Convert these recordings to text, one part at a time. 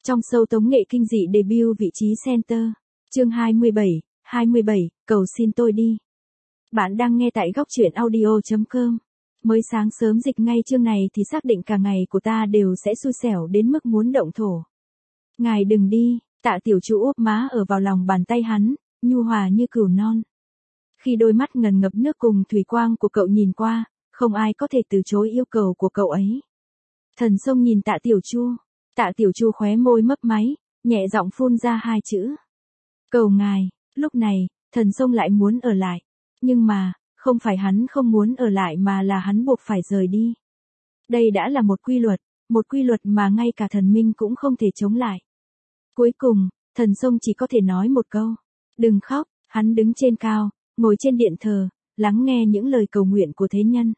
Trong show tống nghệ kinh dị debut vị trí center. Chương 27, cầu xin tôi đi. Bạn đang nghe tại góc truyện audio.com. Mới sáng sớm dịch ngay chương này thì xác định cả ngày của ta đều sẽ xui xẻo đến mức muốn động thổ. Ngài đừng đi, Tạ Tiểu Chu úp má ở vào lòng bàn tay hắn, nhu hòa như cừu non. Khi đôi mắt ngần ngập nước cùng thủy quang của cậu nhìn qua, không ai có thể từ chối yêu cầu của cậu ấy. Thần Sông nhìn Tạ Tiểu Chu khóe môi mấp máy, nhẹ giọng phun ra hai chữ. Cầu ngài. Lúc này, Thần Sông lại muốn ở lại. Nhưng mà, không phải hắn không muốn ở lại mà là hắn buộc phải rời đi. Đây đã là một quy luật mà ngay cả thần minh cũng không thể chống lại. Cuối cùng, Thần Sông chỉ có thể nói một câu. Đừng khóc. Hắn đứng trên cao, ngồi trên điện thờ, lắng nghe những lời cầu nguyện của thế nhân.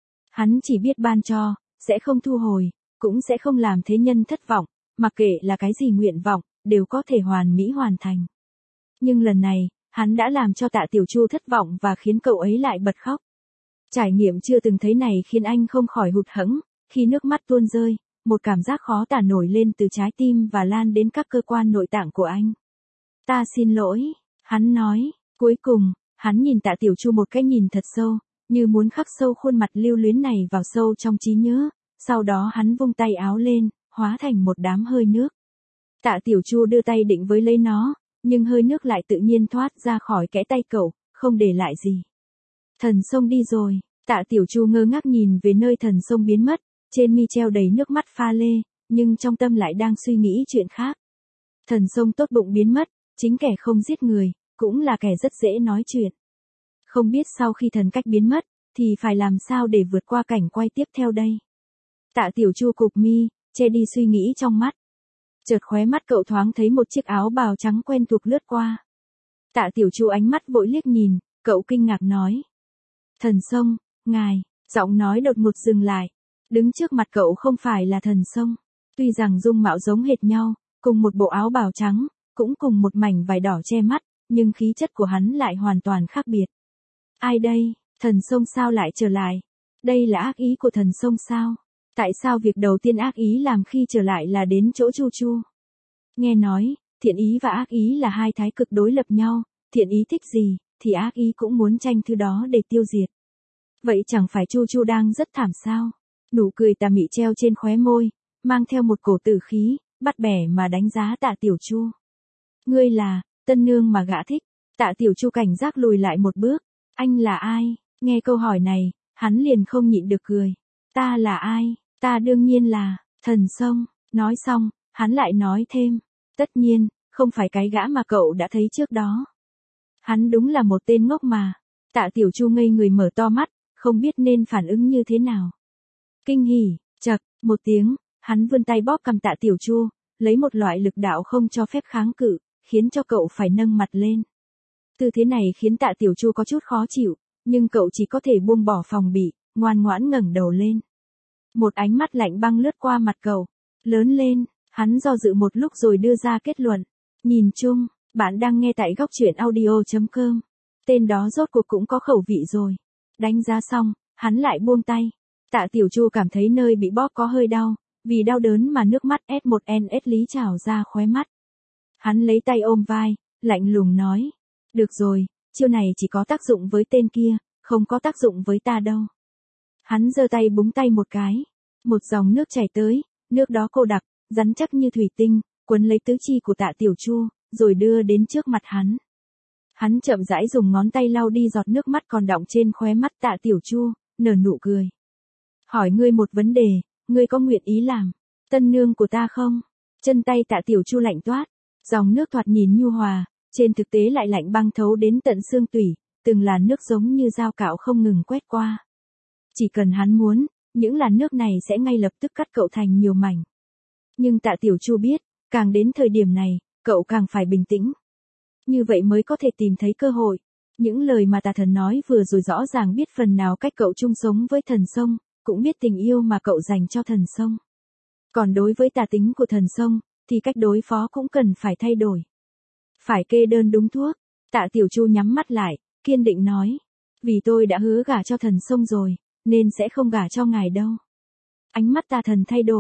Hắn chỉ biết ban cho, sẽ không thu hồi, cũng sẽ không làm thế nhân thất vọng, mặc kệ là cái gì nguyện vọng, đều có thể hoàn mỹ hoàn thành. Nhưng lần này, hắn đã làm cho Tạ Tiểu Chu thất vọng và khiến cậu ấy lại bật khóc. Trải nghiệm chưa từng thấy này khiến anh không khỏi hụt hẫng, khi nước mắt tuôn rơi, một cảm giác khó tả nổi lên từ trái tim và lan đến các cơ quan nội tạng của anh. Ta xin lỗi, hắn nói. Cuối cùng, hắn nhìn Tạ Tiểu Chu một cái nhìn thật sâu, như muốn khắc sâu khuôn mặt lưu luyến này vào sâu trong trí nhớ, sau đó hắn vung tay áo lên, hóa thành một đám hơi nước. Tạ Tiểu Chu đưa tay định với lấy nó, nhưng hơi nước lại tự nhiên thoát ra khỏi kẽ tay cậu, không để lại gì. Thần Sông đi rồi, Tạ Tiểu Chu ngơ ngác nhìn về nơi Thần Sông biến mất, trên mi treo đầy nước mắt pha lê, nhưng trong tâm lại đang suy nghĩ chuyện khác. Thần Sông tốt bụng biến mất, chính kẻ không giết người, cũng là kẻ rất dễ nói chuyện. Không biết sau khi thần cách biến mất, thì phải làm sao để vượt qua cảnh quay tiếp theo đây. Tạ Tiểu Chu cụp mi, che đi suy nghĩ trong mắt. Chợt khóe mắt cậu thoáng thấy một chiếc áo bào trắng quen thuộc lướt qua. Tạ Tiểu Chu ánh mắt vội liếc nhìn, cậu kinh ngạc nói. Thần Sông, ngài, giọng nói đột ngột dừng lại. Đứng trước mặt cậu không phải là Thần Sông. Tuy rằng dung mạo giống hệt nhau, cùng một bộ áo bào trắng, cũng cùng một mảnh vải đỏ che mắt, nhưng khí chất của hắn lại hoàn toàn khác biệt. Ai đây? Thần Sông sao lại trở lại? Đây là ác ý của Thần Sông sao? Tại sao việc đầu tiên ác ý làm khi trở lại là đến chỗ Chu Chu? Nghe nói, thiện ý và ác ý là hai thái cực đối lập nhau, thiện ý thích gì, thì ác ý cũng muốn tranh thứ đó để tiêu diệt. Vậy chẳng phải Chu Chu đang rất thảm sao? Nụ cười tà mị treo trên khóe môi, mang theo một cổ tử khí, bắt bẻ mà đánh giá Tạ Tiểu Chu. Ngươi là tân nương mà gã thích. Tạ Tiểu Chu cảnh giác lùi lại một bước. Anh là ai? Nghe câu hỏi này, hắn liền không nhịn được cười. Ta là ai? Ta đương nhiên là Thần Sông. Nói xong, hắn lại nói thêm. Tất nhiên, không phải cái gã mà cậu đã thấy trước đó. Hắn đúng là một tên ngốc mà. Tạ Tiểu Chu ngây người mở to mắt, không biết nên phản ứng như thế nào. Kinh hỉ, chậc, một tiếng, hắn vươn tay bóp cằm Tạ Tiểu Chu, lấy một loại lực đạo không cho phép kháng cự, khiến cho cậu phải nâng mặt lên. Tư thế này khiến Tạ Tiểu Chu có chút khó chịu, nhưng cậu chỉ có thể buông bỏ phòng bị, ngoan ngoãn ngẩng đầu lên. Một ánh mắt lạnh băng lướt qua mặt cậu. Lớn lên, hắn do dự một lúc rồi đưa ra kết luận. Nhìn chung, bạn đang nghe tại góc truyện audio.com. Tên đó rốt cuộc cũng có khẩu vị rồi. Đánh giá xong, hắn lại buông tay. Tạ Tiểu Chu cảm thấy nơi bị bóp có hơi đau, vì đau đớn mà nước mắt S1NS lý trào ra khóe mắt. Hắn lấy tay ôm vai, lạnh lùng nói. Được rồi, chiêu này chỉ có tác dụng với tên kia, không có tác dụng với ta đâu. Hắn giơ tay búng tay một cái. Một dòng nước chảy tới, nước đó cô đặc, rắn chắc như thủy tinh, quấn lấy tứ chi của Tạ Tiểu Chu, rồi đưa đến trước mặt hắn. Hắn chậm rãi dùng ngón tay lau đi giọt nước mắt còn đọng trên khóe mắt Tạ Tiểu Chu, nở nụ cười. Hỏi ngươi một vấn đề, ngươi có nguyện ý làm tân nương của ta không? Chân tay Tạ Tiểu Chu lạnh toát, dòng nước thoạt nhìn nhu hòa, trên thực tế lại lạnh băng thấu đến tận xương tủy, từng làn nước giống như dao cạo không ngừng quét qua. Chỉ cần hắn muốn, những làn nước này sẽ ngay lập tức cắt cậu thành nhiều mảnh. Nhưng Tạ Tiểu Chu biết, càng đến thời điểm này, cậu càng phải bình tĩnh. Như vậy mới có thể tìm thấy cơ hội. Những lời mà tà thần nói vừa rồi rõ ràng biết phần nào cách cậu chung sống với Thần Sông, cũng biết tình yêu mà cậu dành cho Thần Sông. Còn đối với tà tính của Thần Sông, thì cách đối phó cũng cần phải thay đổi. Phải kê đơn đúng thuốc. Tạ Tiểu Chu nhắm mắt lại, kiên định nói. Vì tôi đã hứa gả cho Thần Sông rồi, nên sẽ không gả cho ngài đâu. Ánh mắt tà thần thay đổi.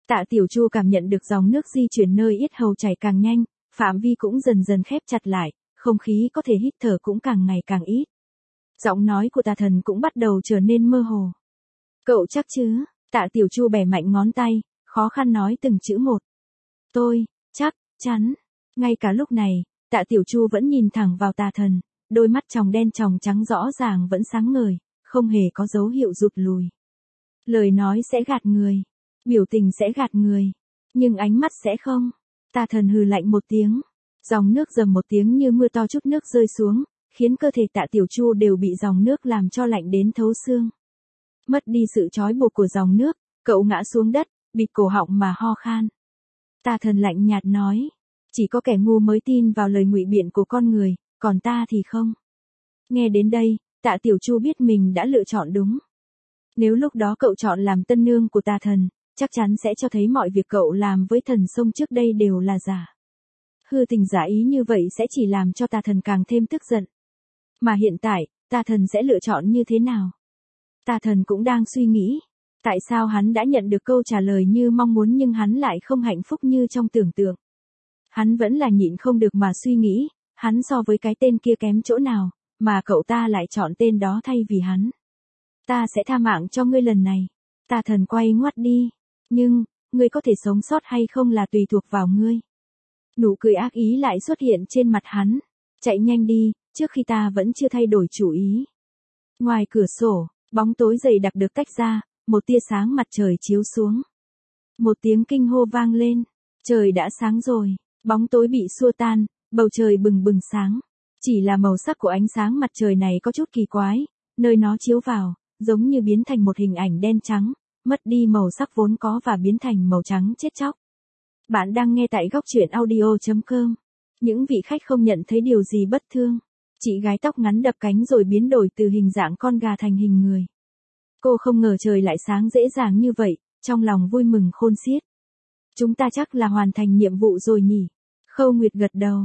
Tạ Tiểu Chu cảm nhận được dòng nước di chuyển nơi yết hầu chảy càng nhanh, phạm vi cũng dần dần khép chặt lại, không khí có thể hít thở cũng càng ngày càng ít. Giọng nói của Tà Thần cũng bắt đầu trở nên mơ hồ. Cậu chắc chứ? Tạ Tiểu Chu bẻ mạnh ngón tay, khó khăn nói từng chữ một. Tôi, chắc chắn. Ngay cả lúc này, Tạ Tiểu Chu vẫn nhìn thẳng vào Tà Thần, đôi mắt tròng đen tròng trắng rõ ràng vẫn sáng ngời, không hề có dấu hiệu rụt lùi. Lời nói sẽ gạt người, biểu tình sẽ gạt người, nhưng ánh mắt sẽ không. Tà Thần hừ lạnh một tiếng, dòng nước rầm một tiếng như mưa to chút nước rơi xuống, khiến cơ thể Tạ Tiểu Chu đều bị dòng nước làm cho lạnh đến thấu xương. Mất đi sự trói buộc của dòng nước, cậu ngã xuống đất, bịt cổ họng mà ho khan. Tà Thần lạnh nhạt nói, chỉ có kẻ ngu mới tin vào lời ngụy biện của con người, còn ta thì không. Nghe đến đây, Tạ Tiểu Chu biết mình đã lựa chọn đúng. Nếu lúc đó cậu chọn làm tân nương của Tà Thần, chắc chắn sẽ cho thấy mọi việc cậu làm với Thần Sông trước đây đều là giả. Hư tình giả ý như vậy sẽ chỉ làm cho Tà Thần càng thêm tức giận. Mà hiện tại, Tà Thần sẽ lựa chọn như thế nào? Tà Thần cũng đang suy nghĩ, tại sao hắn đã nhận được câu trả lời như mong muốn nhưng hắn lại không hạnh phúc như trong tưởng tượng. Hắn vẫn là nhịn không được mà suy nghĩ, hắn so với cái tên kia kém chỗ nào, mà cậu ta lại chọn tên đó thay vì hắn. Ta sẽ tha mạng cho ngươi lần này. Tà Thần quay ngoắt đi. Nhưng, ngươi có thể sống sót hay không là tùy thuộc vào ngươi. Nụ cười ác ý lại xuất hiện trên mặt hắn. Chạy nhanh đi, trước khi ta vẫn chưa thay đổi chủ ý. Ngoài cửa sổ, bóng tối dày đặc được tách ra, một tia sáng mặt trời chiếu xuống. Một tiếng kinh hô vang lên. Trời đã sáng rồi, bóng tối bị xua tan, bầu trời bừng bừng sáng. Chỉ là màu sắc của ánh sáng mặt trời này có chút kỳ quái, nơi nó chiếu vào, giống như biến thành một hình ảnh đen trắng, mất đi màu sắc vốn có và biến thành màu trắng chết chóc. Bạn đang nghe tại góc truyện audio.com. Những vị khách không nhận thấy điều gì bất thương. Chị gái tóc ngắn đập cánh rồi biến đổi từ hình dạng con gà thành hình người. Cô không ngờ trời lại sáng dễ dàng như vậy, trong lòng vui mừng khôn xiết. Chúng ta chắc là hoàn thành nhiệm vụ rồi nhỉ? Khâu Nguyệt gật đầu,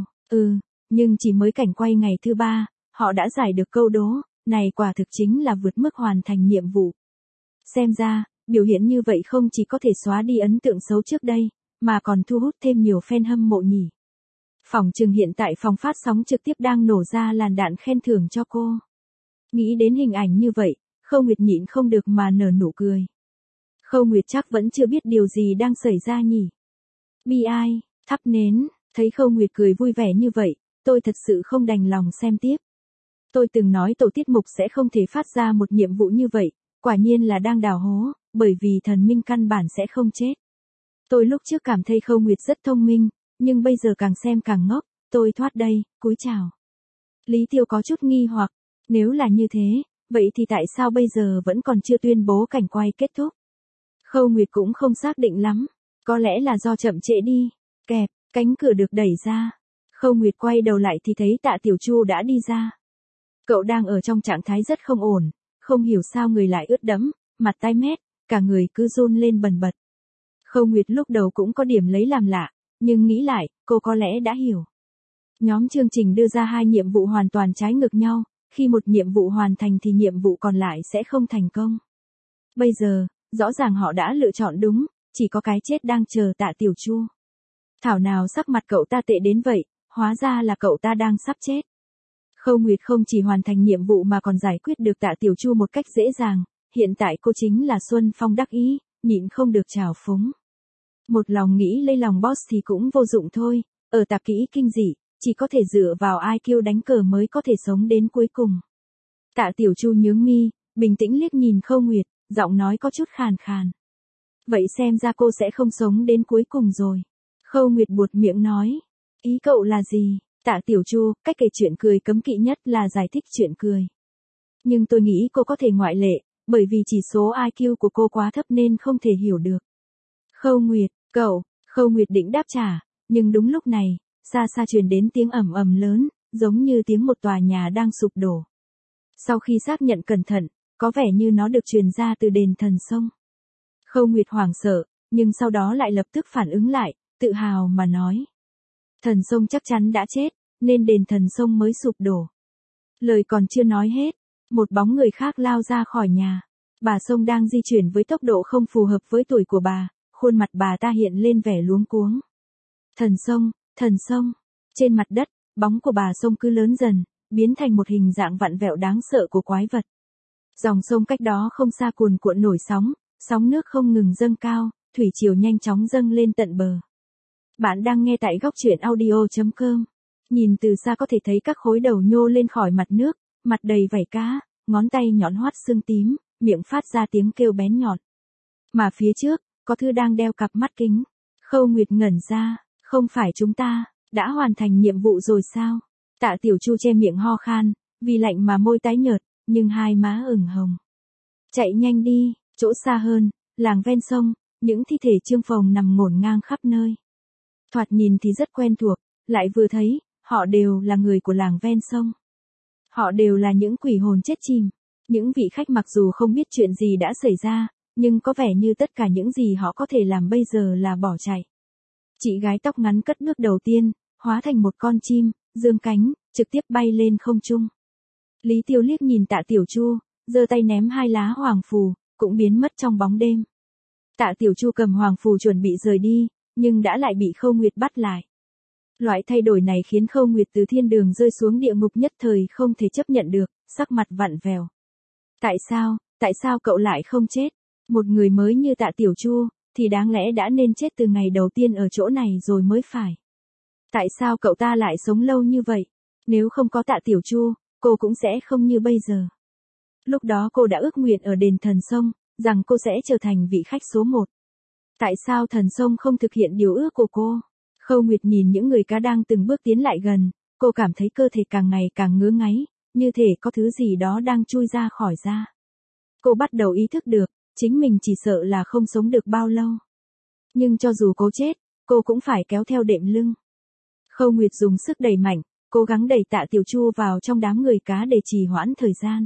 nhưng chỉ mới cảnh quay ngày thứ 3, họ đã giải được câu đố, này quả thực chính là vượt mức hoàn thành nhiệm vụ. Xem ra, biểu hiện như vậy không chỉ có thể xóa đi ấn tượng xấu trước đây, mà còn thu hút thêm nhiều fan hâm mộ nhỉ. Phỏng chừng hiện tại phòng phát sóng trực tiếp đang nổ ra làn đạn khen thưởng cho cô. Nghĩ đến hình ảnh như vậy, Khâu Nguyệt nhịn không được mà nở nụ cười. Khâu Nguyệt chắc vẫn chưa biết điều gì đang xảy ra nhỉ. Bi ai, thắp nến, thấy Khâu Nguyệt cười vui vẻ như vậy, tôi thật sự không đành lòng xem tiếp. Tôi từng nói tổ tiết mục sẽ không thể phát ra một nhiệm vụ như vậy, quả nhiên là đang đào hố, bởi vì thần minh căn bản sẽ không chết. Tôi lúc trước cảm thấy Khâu Nguyệt rất thông minh, nhưng bây giờ càng xem càng ngốc, tôi thoát đây, cúi chào. Lý Tiêu có chút nghi hoặc, nếu là như thế, vậy thì tại sao bây giờ vẫn còn chưa tuyên bố cảnh quay kết thúc? Khâu Nguyệt cũng không xác định lắm, có lẽ là do chậm trễ đi. Kẹp, cánh cửa được đẩy ra. Khâu Nguyệt quay đầu lại thì thấy Tạ Tiểu Chu đã đi ra. Cậu đang ở trong trạng thái rất không ổn, không hiểu sao người lại ướt đẫm, mặt tái mét, cả người cứ run lên bần bật. Khâu Nguyệt lúc đầu cũng có điểm lấy làm lạ, nhưng nghĩ lại, cô có lẽ đã hiểu. Nhóm chương trình đưa ra 2 nhiệm vụ hoàn toàn trái ngược nhau, khi một nhiệm vụ hoàn thành thì nhiệm vụ còn lại sẽ không thành công. Bây giờ, rõ ràng họ đã lựa chọn đúng, chỉ có cái chết đang chờ Tạ Tiểu Chu. Thảo nào sắc mặt cậu ta tệ đến vậy, hóa ra là cậu ta đang sắp chết. Khâu Nguyệt không chỉ hoàn thành nhiệm vụ mà còn giải quyết được Tạ Tiểu Chu một cách dễ dàng, hiện tại cô chính là Xuân Phong đắc ý, nhịn không được trào phúng. Một lòng nghĩ lấy lòng boss thì cũng vô dụng thôi, ở tạp kỹ kinh dị, chỉ có thể dựa vào IQ đánh cờ mới có thể sống đến cuối cùng. Tạ Tiểu Chu nhướng mi, bình tĩnh liếc nhìn Khâu Nguyệt, giọng nói có chút khàn khàn. Vậy xem ra cô sẽ không sống đến cuối cùng rồi. Khâu Nguyệt buột miệng nói. Ý cậu là gì? Tạ Tiểu Chu, cách kể chuyện cười cấm kỵ nhất là giải thích chuyện cười. Nhưng tôi nghĩ cô có thể ngoại lệ, bởi vì chỉ số IQ của cô quá thấp nên không thể hiểu được. Khâu Nguyệt, cậu, Khâu Nguyệt định đáp trả, nhưng đúng lúc này, xa xa truyền đến tiếng ầm ầm lớn, giống như tiếng một tòa nhà đang sụp đổ. Sau khi xác nhận cẩn thận, có vẻ như nó được truyền ra từ đền Thần Sông. Khâu Nguyệt hoảng sợ, nhưng sau đó lại lập tức phản ứng lại, tự hào mà nói. Thần Sông chắc chắn đã chết, nên đền Thần Sông mới sụp đổ. Lời còn chưa nói hết, một bóng người khác lao ra khỏi nhà. Bà Sông đang di chuyển với tốc độ không phù hợp với tuổi của bà, khuôn mặt bà ta hiện lên vẻ luống cuống. Thần sông, trên mặt đất, bóng của bà sông cứ lớn dần, biến thành một hình dạng vặn vẹo đáng sợ của quái vật. Dòng sông cách đó không xa cuồn cuộn nổi sóng, sóng nước không ngừng dâng cao, thủy triều nhanh chóng dâng lên tận bờ. Bạn đang nghe tại góc truyện audio.com. Nhìn từ xa có thể thấy các khối đầu nhô lên khỏi mặt nước, mặt đầy vảy cá, ngón tay nhọn hoắt sưng tím, miệng phát ra tiếng kêu bén nhọn. Mà phía trước, có Thư đang đeo cặp mắt kính. Khâu Nguyệt ngẩn ra, không phải chúng ta đã hoàn thành nhiệm vụ rồi sao? Tạ Tiểu Chu che miệng ho khan, vì lạnh mà môi tái nhợt, nhưng hai má ửng hồng. Chạy nhanh đi, chỗ xa hơn, làng ven sông, những thi thể Trương Phồng nằm ngổn ngang khắp nơi. Thoạt nhìn thì rất quen thuộc, lại vừa thấy, họ đều là người của làng ven sông. Họ đều là những quỷ hồn chết chìm. Những vị khách mặc dù không biết chuyện gì đã xảy ra, nhưng có vẻ như tất cả những gì họ có thể làm bây giờ là bỏ chạy. Chị gái tóc ngắn cất bước đầu tiên, hóa thành một con chim, dương cánh, trực tiếp bay lên không trung. Lý Tiêu liếc nhìn Tạ Tiểu Chu, giơ tay ném hai lá hoàng phù, cũng biến mất trong bóng đêm. Tạ Tiểu Chu cầm hoàng phù chuẩn bị rời đi, nhưng đã lại bị Khâu Nguyệt bắt lại. Loại thay đổi này khiến Khâu Nguyệt từ thiên đường rơi xuống địa ngục nhất thời không thể chấp nhận được, sắc mặt vặn vẹo. Tại sao cậu lại không chết? Một người mới như Tạ Tiểu Chu, thì đáng lẽ đã nên chết từ ngày đầu tiên ở chỗ này rồi mới phải. Tại sao cậu ta lại sống lâu như vậy? Nếu không có Tạ Tiểu Chu, cô cũng sẽ không như bây giờ. Lúc đó cô đã ước nguyện ở đền Thần Sông, rằng cô sẽ trở thành vị khách số 1. Tại sao Thần Sông không thực hiện điều ước của cô? Khâu Nguyệt nhìn những người cá đang từng bước tiến lại gần, cô cảm thấy cơ thể càng ngày càng ngứa ngáy, như thể có thứ gì đó đang chui ra khỏi da. Cô bắt đầu ý thức được, chính mình chỉ sợ là không sống được bao lâu. Nhưng cho dù cô chết, cô cũng phải kéo theo đệm lưng. Khâu Nguyệt dùng sức đẩy mạnh, cố gắng đẩy Tạ Tiểu Chu vào trong đám người cá để trì hoãn thời gian.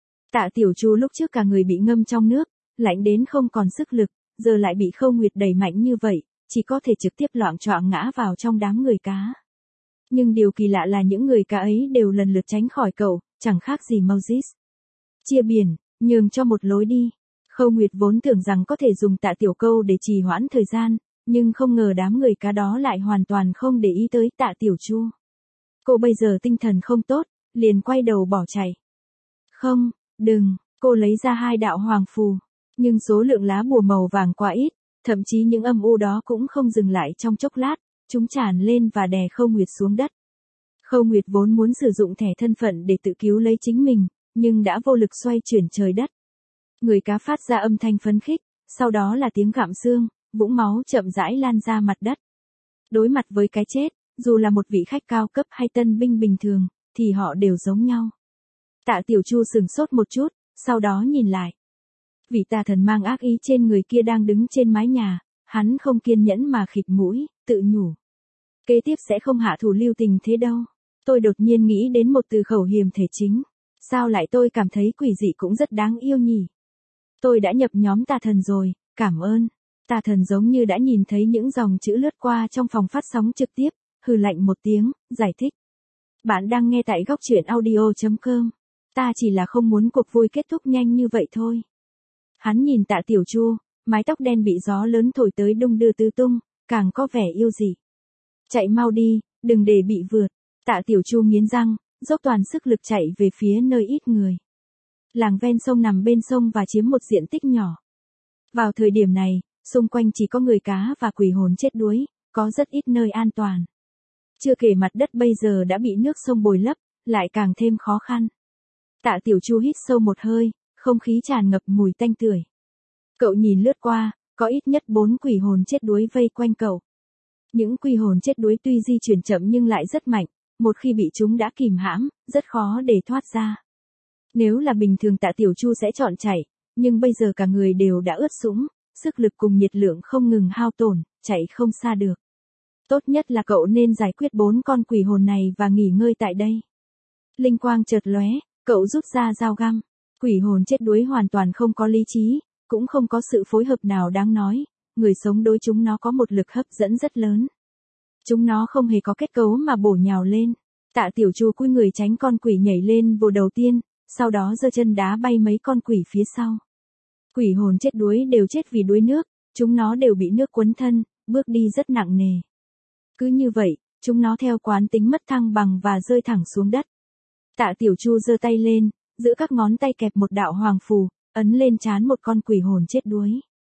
Tạ Tiểu Chu lúc trước cả người bị ngâm trong nước, lạnh đến không còn sức lực, giờ lại bị Khâu Nguyệt đẩy mạnh như vậy, chỉ có thể trực tiếp loạng choạng ngã vào trong đám người cá. Nhưng điều kỳ lạ là những người cá ấy đều lần lượt tránh khỏi cậu, chẳng khác gì Moses. Chia biển, nhường cho một lối đi. Khâu Nguyệt vốn tưởng rằng có thể dùng Tạ Tiểu Câu để trì hoãn thời gian, nhưng không ngờ đám người cá đó lại hoàn toàn không để ý tới Tạ Tiểu Chu. Cô bây giờ tinh thần không tốt, liền quay đầu bỏ chạy. Không, đừng, cô lấy ra 2 đạo hoàng phù, nhưng số lượng lá bùa màu vàng quá ít, thậm chí những âm u đó cũng không dừng lại trong chốc lát, chúng tràn lên và đè Khâu Nguyệt xuống đất. Khâu Nguyệt vốn muốn sử dụng thẻ thân phận để tự cứu lấy chính mình, nhưng đã vô lực xoay chuyển trời đất. Người cá phát ra âm thanh phấn khích, sau đó là tiếng gặm xương, vũng máu chậm rãi lan ra mặt đất. Đối mặt với cái chết, dù là một vị khách cao cấp hay tân binh bình thường, thì họ đều giống nhau. Tạ Tiểu Chu sửng sốt một chút, sau đó nhìn lại. Vị tà thần mang ác ý trên người kia đang đứng trên mái nhà, hắn không kiên nhẫn mà khịt mũi, tự nhủ. Kế tiếp sẽ không hạ thủ lưu tình thế đâu. Tôi đột nhiên nghĩ đến một từ khẩu hiểm thể chính. Sao lại tôi cảm thấy quỷ dị cũng rất đáng yêu nhỉ? Tôi đã nhập nhóm tà thần rồi, cảm ơn. Tà thần giống như đã nhìn thấy những dòng chữ lướt qua trong phòng phát sóng trực tiếp, hừ lạnh một tiếng, giải thích. Bạn đang nghe tại góc truyện audio.com. Ta chỉ là không muốn cuộc vui kết thúc nhanh như vậy thôi. Hắn nhìn Tạ Tiểu Chu, mái tóc đen bị gió lớn thổi tới đung đưa tứ tung, càng có vẻ yêu dị. Chạy mau đi, đừng để bị vượt. Tạ Tiểu Chu nghiến răng, dốc toàn sức lực chạy về phía nơi ít người. Làng ven sông nằm bên sông và chiếm một diện tích nhỏ. Vào thời điểm này, xung quanh chỉ có người cá và quỷ hồn chết đuối, có rất ít nơi an toàn. Chưa kể mặt đất bây giờ đã bị nước sông bồi lấp, lại càng thêm khó khăn. Tạ Tiểu Chu hít sâu một hơi, không khí tràn ngập mùi tanh tưởi. Cậu nhìn lướt qua, có ít nhất 4 quỷ hồn chết đuối vây quanh cậu. Những quỷ hồn chết đuối tuy di chuyển chậm nhưng lại rất mạnh, một khi bị chúng đã kìm hãm, rất khó để thoát ra. Nếu là bình thường Tạ Tiểu Chu sẽ chọn chạy, nhưng bây giờ cả người đều đã ướt sũng, sức lực cùng nhiệt lượng không ngừng hao tổn, chạy không xa được. Tốt nhất là cậu nên giải quyết 4 con quỷ hồn này và nghỉ ngơi tại đây. Linh quang chợt lóe, cậu rút ra dao găm. Quỷ hồn chết đuối hoàn toàn không có lý trí, cũng không có sự phối hợp nào đáng nói, người sống đối chúng nó có một lực hấp dẫn rất lớn. Chúng nó không hề có kết cấu mà bổ nhào lên. Tạ Tiểu Chu cúi người tránh con quỷ nhảy lên vồ đầu tiên, sau đó giơ chân đá bay mấy con quỷ phía sau. Quỷ hồn chết đuối đều chết vì đuối nước, Chúng nó đều bị nước cuốn thân, bước đi rất nặng nề. Cứ như vậy, chúng nó theo quán tính mất thăng bằng và rơi thẳng xuống đất. Tạ Tiểu Chu giơ tay lên, giữa các ngón tay kẹp một đạo hoàng phù, ấn lên trán một con quỷ hồn chết đuối.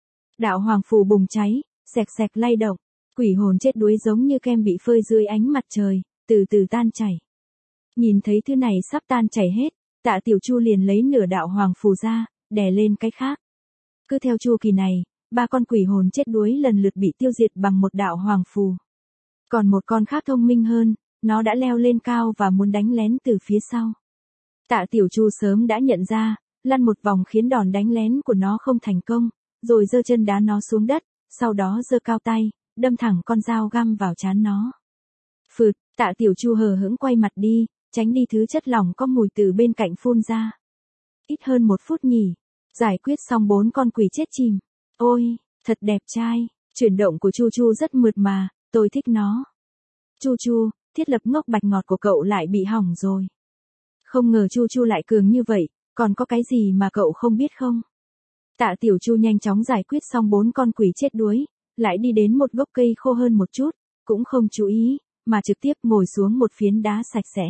Đạo hoàng phù bùng cháy, xẹt xẹt lay động, quỷ hồn chết đuối giống như kem bị phơi dưới ánh mặt trời, từ từ tan chảy. Nhìn thấy thứ này sắp tan chảy hết, Tạ Tiểu Chu liền lấy nửa đạo hoàng phù ra, đè lên cái khác. Cứ theo chu kỳ này, 3 con quỷ hồn chết đuối lần lượt bị tiêu diệt bằng một đạo hoàng phù. Còn một con khác thông minh hơn, nó đã leo lên cao và muốn đánh lén từ phía sau. Tạ Tiểu Chu sớm đã nhận ra, lăn một vòng khiến đòn đánh lén của nó không thành công, rồi giơ chân đá nó xuống đất, sau đó giơ cao tay, đâm thẳng con dao găm vào trán nó. Phụt, Tạ Tiểu Chu hờ hững quay mặt đi, tránh đi thứ chất lỏng có mùi từ bên cạnh phun ra. Ít hơn 1 phút nhỉ, giải quyết xong 4 con quỷ chết chìm. Ôi, thật đẹp trai, chuyển động của Chu Chu rất mượt mà, tôi thích nó. Chu Chu, thiết lập ngốc bạch ngọt của cậu lại bị hỏng rồi. Không ngờ Chu Chu lại cường như vậy, còn có cái gì mà cậu không biết không? Tạ Tiểu Chu nhanh chóng giải quyết xong 4 con quỷ chết đuối, lại đi đến một gốc cây khô hơn một chút, cũng không chú ý, mà trực tiếp ngồi xuống một phiến đá sạch sẽ.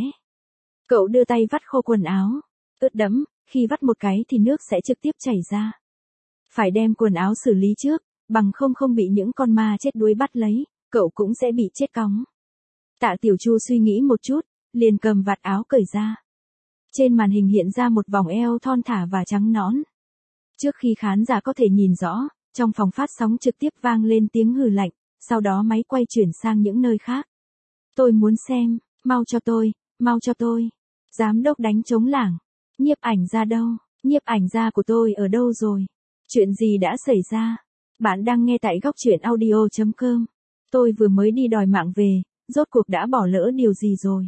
Cậu đưa tay vắt khô quần áo, ướt đẫm, khi vắt một cái thì nước sẽ trực tiếp chảy ra. Phải đem quần áo xử lý trước, bằng không bị những con ma chết đuối bắt lấy, cậu cũng sẽ bị chết cóng. Tạ Tiểu Chu suy nghĩ một chút, liền cầm vạt áo cởi ra. Trên màn hình hiện ra một vòng eo thon thả và trắng nõn. Trước khi khán giả có thể nhìn rõ, trong phòng phát sóng trực tiếp vang lên tiếng hừ lạnh, sau đó máy quay chuyển sang những nơi khác. Tôi muốn xem, mau cho tôi, mau cho tôi. Giám đốc đánh trống lảng. Nhiếp ảnh gia đâu? Nhiếp ảnh gia của tôi ở đâu rồi? Chuyện gì đã xảy ra? Bạn đang nghe tại góc truyện audio.com. Tôi vừa mới đi đòi mạng về, rốt cuộc đã bỏ lỡ điều gì rồi?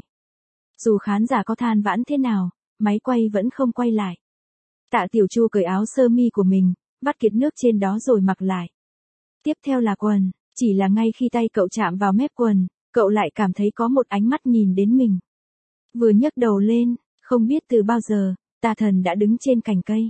Dù khán giả có than vãn thế nào, máy quay vẫn không quay lại. Tạ Tiểu Chu cởi áo sơ mi của mình, vắt kiệt nước trên đó rồi mặc lại. Tiếp theo là quần, chỉ là ngay khi tay cậu chạm vào mép quần, cậu lại cảm thấy có một ánh mắt nhìn đến mình. Vừa nhấc đầu lên, không biết từ bao giờ, Tà Thần đã đứng trên cành cây.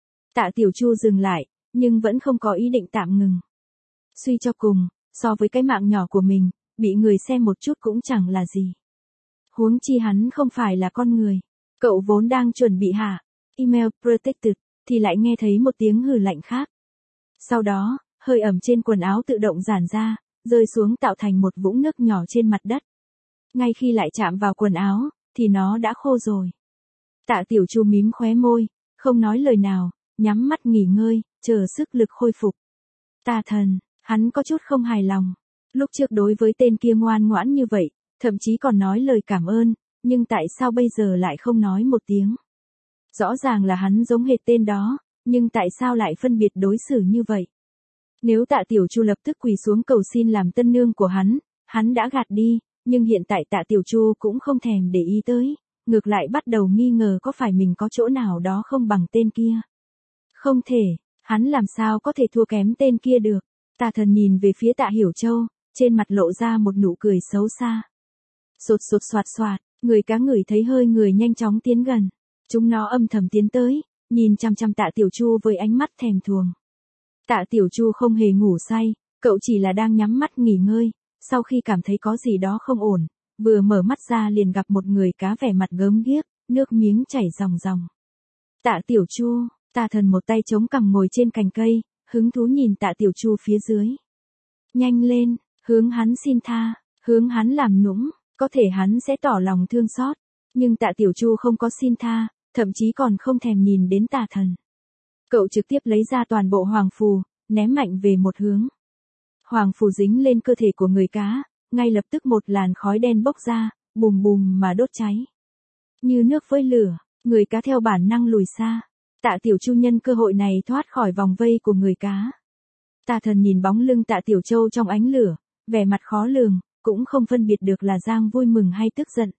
Tạ Tiểu Chu dừng lại, nhưng vẫn không có ý định tạm ngừng. Suy cho cùng, so với cái mạng nhỏ của mình, bị người xem một chút cũng chẳng là gì. Huống chi hắn không phải là con người. Cậu vốn đang chuẩn bị hạ email protected, thì lại nghe thấy một tiếng hừ lạnh khác. Sau đó, hơi ẩm trên quần áo tự động giản ra, rơi xuống tạo thành một vũng nước nhỏ trên mặt đất. Ngay khi lại chạm vào quần áo, thì nó đã khô rồi. Tạ Tiểu Chu mím khóe môi, không nói lời nào, nhắm mắt nghỉ ngơi, chờ sức lực khôi phục. Tà Thần, hắn có chút không hài lòng. Lúc trước đối với tên kia ngoan ngoãn như vậy, thậm chí còn nói lời cảm ơn, nhưng tại sao bây giờ lại không nói một tiếng? Rõ ràng là hắn giống hệt tên đó, nhưng tại sao lại phân biệt đối xử như vậy? Nếu Tạ Tiểu Chu lập tức quỳ xuống cầu xin làm tân nương của hắn đã gạt đi, nhưng hiện tại Tạ Tiểu Chu cũng không thèm để ý tới, ngược lại bắt đầu nghi ngờ có phải mình có chỗ nào đó không bằng tên kia. Không thể, hắn làm sao có thể thua kém tên kia được? Tà Thần nhìn về phía Tạ Hiểu Châu, trên mặt lộ ra một nụ cười xấu xa. Sột sột soạt soạt, người cá ngửi thấy hơi người nhanh chóng tiến gần. Chúng nó âm thầm tiến tới, nhìn chăm chăm Tạ Tiểu Chu với ánh mắt thèm thuồng. Tạ Tiểu Chu không hề ngủ say, cậu chỉ là đang nhắm mắt nghỉ ngơi, sau khi cảm thấy có gì đó không ổn, vừa mở mắt ra liền gặp một người cá vẻ mặt gớm ghiếc, nước miếng chảy ròng ròng. Tạ Tiểu Chu, Tà Thần một tay chống cằm ngồi trên cành cây, hứng thú nhìn Tạ Tiểu Chu phía dưới. Nhanh lên, hướng hắn xin tha, hướng hắn làm nũng, có thể hắn sẽ tỏ lòng thương xót. Nhưng Tạ Tiểu Chu không có xin tha, thậm chí còn không thèm nhìn đến Tà Thần. Cậu trực tiếp lấy ra toàn bộ hoàng phù, ném mạnh về một hướng. Hoàng phù dính lên cơ thể của người cá, ngay lập tức một làn khói đen bốc ra, bùm bùm mà đốt cháy. Như nước với lửa, người cá theo bản năng lùi xa. Tạ Tiểu Chu nhân cơ hội này thoát khỏi vòng vây của người cá. Tà Thần nhìn bóng lưng Tạ Tiểu Châu trong ánh lửa, vẻ mặt khó lường, cũng không phân biệt được là Giang vui mừng hay tức giận.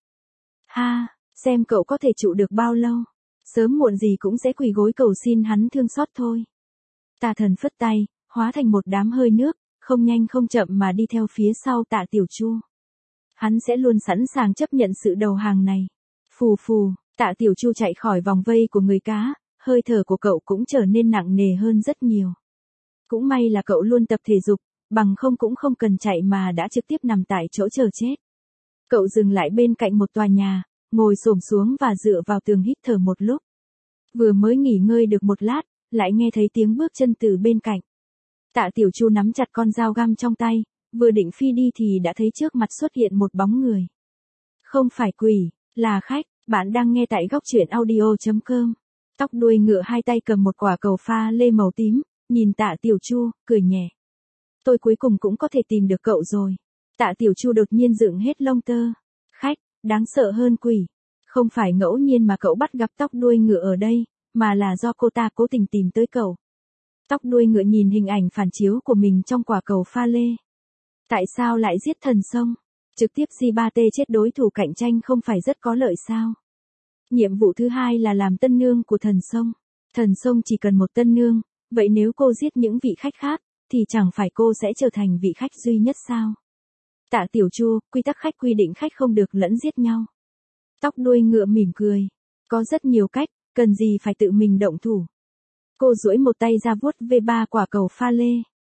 Ha, xem cậu có thể trụ được bao lâu. Sớm muộn gì cũng sẽ quỳ gối cầu xin hắn thương xót thôi. Tà Thần phất tay, hóa thành một đám hơi nước, không nhanh không chậm mà đi theo phía sau Tạ Tiểu Chu. Hắn sẽ luôn sẵn sàng chấp nhận sự đầu hàng này. Phù phù, Tạ Tiểu Chu chạy khỏi vòng vây của người cá, hơi thở của cậu cũng trở nên nặng nề hơn rất nhiều. Cũng may là cậu luôn tập thể dục, bằng không cũng không cần chạy mà đã trực tiếp nằm tại chỗ chờ chết. Cậu dừng lại bên cạnh một tòa nhà, ngồi xổm xuống và dựa vào tường hít thở một lúc. Vừa mới nghỉ ngơi được một lát, lại nghe thấy tiếng bước chân từ bên cạnh. Tạ Tiểu Chu nắm chặt con dao găm trong tay, vừa định phi đi thì đã thấy trước mặt xuất hiện một bóng người. Không phải quỷ, là khách, bạn đang nghe tại góc truyện audio.com. Tóc đuôi ngựa hai tay cầm một quả cầu pha lê màu tím, nhìn Tạ Tiểu Chu, cười nhẹ. Tôi cuối cùng cũng có thể tìm được cậu rồi. Tạ Tiểu Chu đột nhiên dựng hết lông tơ. Khách, đáng sợ hơn quỷ. Không phải ngẫu nhiên mà cậu bắt gặp tóc đuôi ngựa ở đây, mà là do cô ta cố tình tìm tới cậu. Tóc đuôi ngựa nhìn hình ảnh phản chiếu của mình trong quả cầu pha lê. Tại sao lại giết thần sông? Trực tiếp G3T chết đối thủ cạnh tranh không phải rất có lợi sao? Nhiệm vụ thứ hai là làm tân nương của thần sông. Thần sông chỉ cần một tân nương, vậy nếu cô giết những vị khách khác, thì chẳng phải cô sẽ trở thành vị khách duy nhất sao? Tạ Tiểu Chu, quy tắc khách quy định khách không được lẫn giết nhau. Tóc đuôi ngựa mỉm cười. Có rất nhiều cách, cần gì phải tự mình động thủ. Cô duỗi một tay ra vuốt về ba quả cầu pha lê.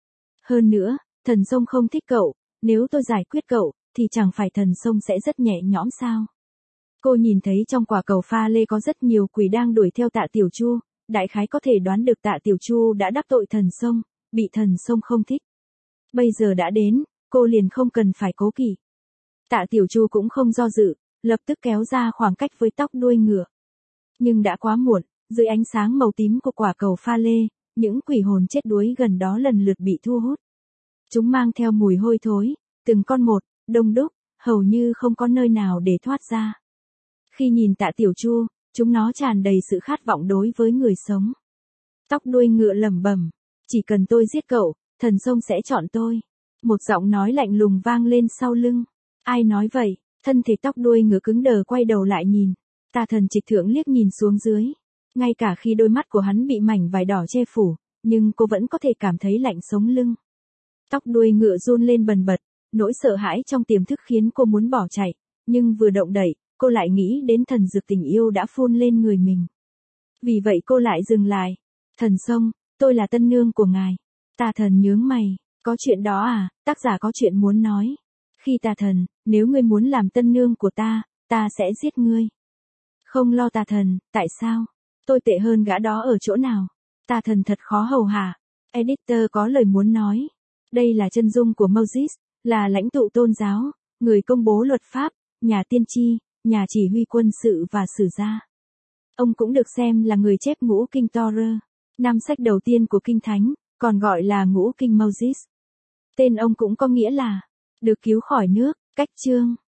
Hơn nữa, thần sông không thích cậu, nếu tôi giải quyết cậu, thì chẳng phải thần sông sẽ rất nhẹ nhõm sao? Cô nhìn thấy trong quả cầu pha lê có rất nhiều quỷ đang đuổi theo Tạ Tiểu Chu, đại khái có thể đoán được Tạ Tiểu Chu đã đắc tội thần sông, bị thần sông không thích. Bây giờ đã đến, cô liền không cần phải cố kỵ. Tạ Tiểu Chu cũng không do dự, lập tức kéo ra khoảng cách với tóc đuôi ngựa. Nhưng đã quá muộn, dưới ánh sáng màu tím của quả cầu pha lê, những quỷ hồn chết đuối gần đó lần lượt bị thu hút. Chúng mang theo mùi hôi thối, từng con một, đông đúc, hầu như không có nơi nào để thoát ra. Khi nhìn Tạ Tiểu Chu, chúng nó tràn đầy sự khát vọng đối với người sống. Tóc đuôi ngựa lẩm bẩm, chỉ cần tôi giết cậu, thần sông sẽ chọn tôi. Một giọng nói lạnh lùng vang lên sau lưng. Ai nói vậy? Thân thể tóc đuôi ngựa cứng đờ quay đầu lại nhìn. Tà Thần Trịch Thượng liếc nhìn xuống dưới. Ngay cả khi đôi mắt của hắn bị mảnh vải đỏ che phủ, nhưng cô vẫn có thể cảm thấy lạnh sống lưng. Tóc đuôi ngựa run lên bần bật, nỗi sợ hãi trong tiềm thức khiến cô muốn bỏ chạy, nhưng vừa động đậy, cô lại nghĩ đến thần dược tình yêu đã phun lên người mình. Vì vậy cô lại dừng lại. Thần sông, tôi là tân nương của ngài. Tà Thần nhướng mày, có chuyện đó à? Tác giả có chuyện muốn nói. Khi Tà Thần, nếu ngươi muốn làm tân nương của ta sẽ giết ngươi. Không lo Tà Thần, tại sao? Tôi tệ hơn gã đó ở chỗ nào? Tà Thần thật khó hầu hạ. Editor có lời muốn nói. Đây là chân dung của Moses, là lãnh tụ tôn giáo, người công bố luật pháp, nhà tiên tri, nhà chỉ huy quân sự và sử gia. Ông cũng được xem là người chép ngũ kinh Torah, 5 sách đầu tiên của Kinh Thánh, còn gọi là ngũ kinh Moses. Tên ông cũng có nghĩa là được cứu khỏi nước, cách chương.